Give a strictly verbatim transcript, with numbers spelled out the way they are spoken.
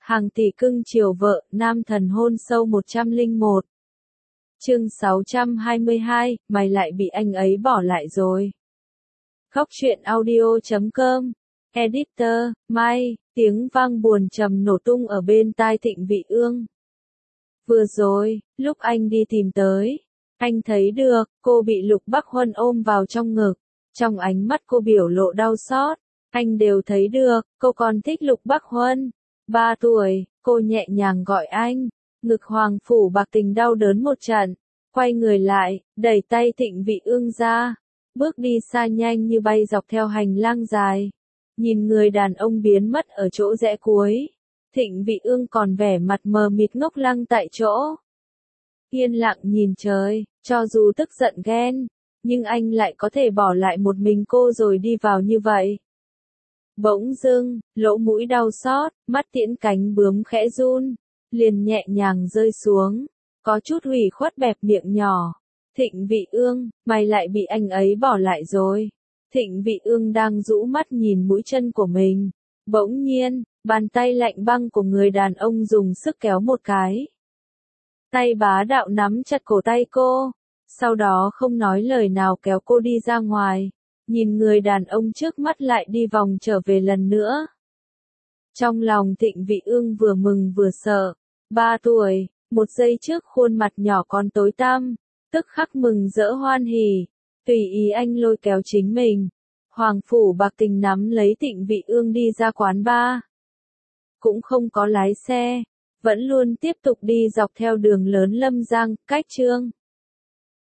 Hàng tỷ cưng chiều vợ, nam thần hôn sâu một trăm lẻ một. Chương sáu trăm hai mươi hai, mày lại bị anh ấy bỏ lại rồi. Khóc chuyện audio chấm com. Editor, Mai, tiếng vang buồn trầm nổ tung ở bên tai Thịnh Vị Ương. Vừa rồi, lúc anh đi tìm tới, anh thấy được, cô bị Lục Bắc Huân ôm vào trong ngực. Trong ánh mắt cô biểu lộ đau xót, anh đều thấy được, cô còn thích Lục Bắc Huân. Ba tuổi, cô nhẹ nhàng gọi anh, ngực Hoàng Phủ Bạc Tình đau đớn một trận, quay người lại, đẩy tay Thịnh Vị Ương ra, bước đi xa nhanh như bay dọc theo hành lang dài. Nhìn người đàn ông biến mất ở chỗ rẽ cuối, Thịnh Vị Ương còn vẻ mặt mờ mịt ngốc lăng tại chỗ. Yên lặng nhìn trời, cho dù tức giận ghen, nhưng anh lại có thể bỏ lại một mình cô rồi đi vào như vậy. Bỗng dưng, lỗ mũi đau xót, mắt tiễn cánh bướm khẽ run, liền nhẹ nhàng rơi xuống, có chút hủy khuất bẹp miệng nhỏ. Thịnh Vị Ương, mày lại bị anh ấy bỏ lại rồi. Thịnh Vị Ương đang rũ mắt nhìn mũi chân của mình. Bỗng nhiên, bàn tay lạnh băng của người đàn ông dùng sức kéo một cái. Tay bá đạo nắm chặt cổ tay cô, sau đó không nói lời nào kéo cô đi ra ngoài. Nhìn người đàn ông trước mắt lại đi vòng trở về lần nữa. Trong lòng Thịnh Vị Ương vừa mừng vừa sợ. Ba tuổi, một giây trước khuôn mặt nhỏ còn tối tăm, tức khắc mừng rỡ hoan hỉ, tùy ý anh lôi kéo chính mình. Hoàng Phủ Bạc Tình nắm lấy Thịnh Vị Ương đi ra quán bar. Cũng không có lái xe, vẫn luôn tiếp tục đi dọc theo đường lớn Lâm Giang, cách Trương